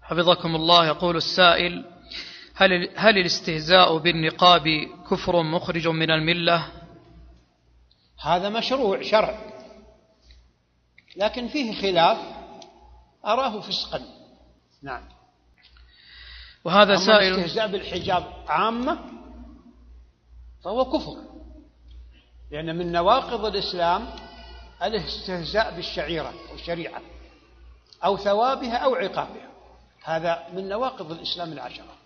حفظكم الله، يقول السائل: هل الاستهزاء بالنقاب كفر مخرج من الملة؟ هذا مشروع شرع، لكن فيه خلاف أراه فسقا. نعم. وهذا سائل: الاستهزاء بالحجاب عامة فهو كفر، لأن من نواقض الإسلام الاستهزاء بالشعيرة أو الشريعة أو ثوابها أو عقابها، هذا من نواقض الإسلام العشرة.